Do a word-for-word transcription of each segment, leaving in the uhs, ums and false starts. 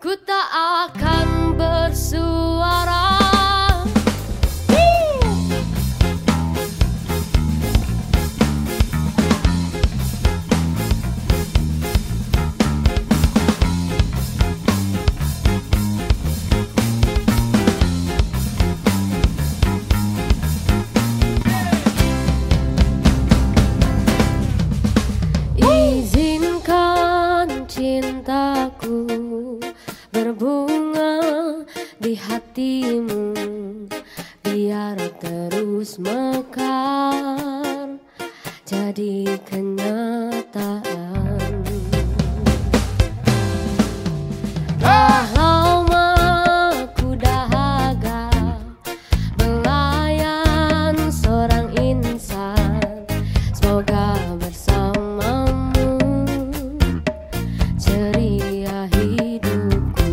Ku tak akan bersuara. Izinkan cintaku berbunga di hatimu, biar terus mekar jadi kenyataan. Dah lama ku dahaga belayan seorang insan, semoga bersamamu ceria hidupku.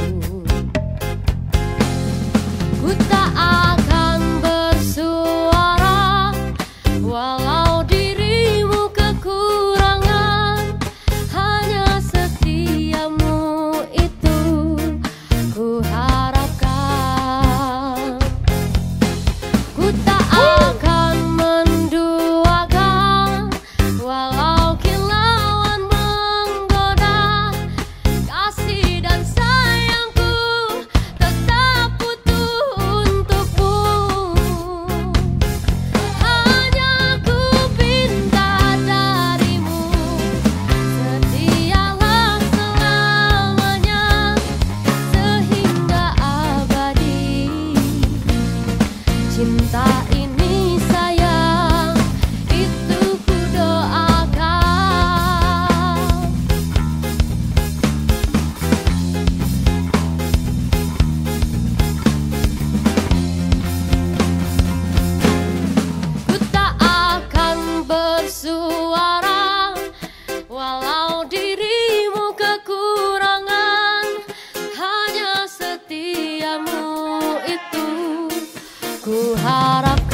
Ku tak akan bersuara walau dirimu kekurangan, hanya setiamu itu ku harapkan. Ku tak akan menduakan walau kilauan menggoda, kasih dan sayangku tetap utuh untukmu. Hanya ku pinta darimu, setialah selamanya sehingga abadi. Cinta ini sayang, itu ku doakan. Ku tak akan bersuara walau dirimu kekurangan, hanya setiamu itu ku harapkan.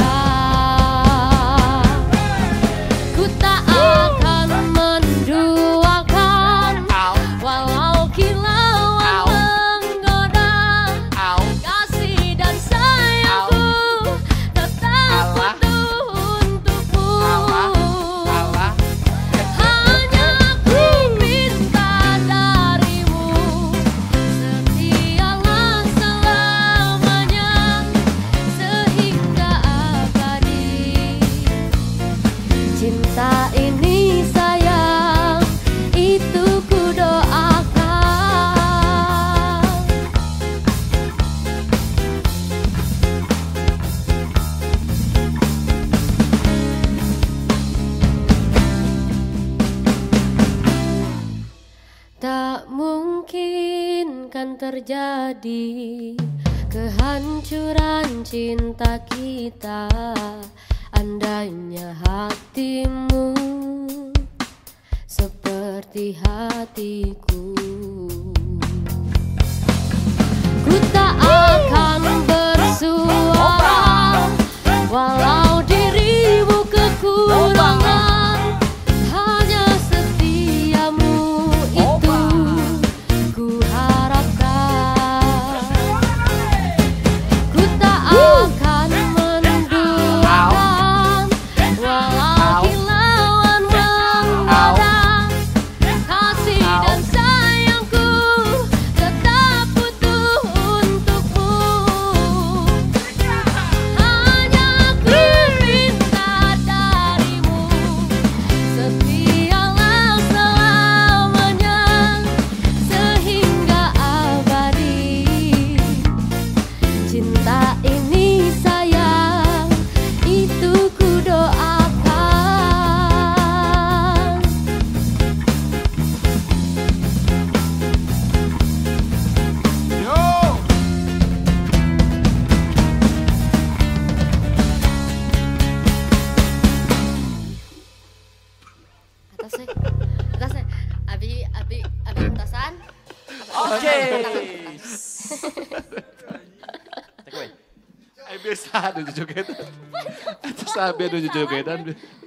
Ku tak akan menduakan walau kilauan menggoda, kasih dan sayangku tetap utuh untukmu. Hanya ku minta darimu, setialah selamanya sehingga abadi. Cinta ini sayang, itu ku doakan. Tak mungkin kan terjadi kehancuran cinta kita, andainya hatimu seperti hatiku. Ku tak akan bersuara walau dirimu kekurangan, hanya setiamu itu ku harapkan. Ku tak akan menduakan walau kilauan menggoda, kasih dan sayangku tetap utuh untukmu. Hanya ku minta darimu, setialah selamanya sehingga abadi. Cinta ini sayang, itu ku doakan. Atasnya, atasnya, abi, abi, abi entasan. Oke. Ay, biasa, ada jogetan. Ito sabi, ada jogetan.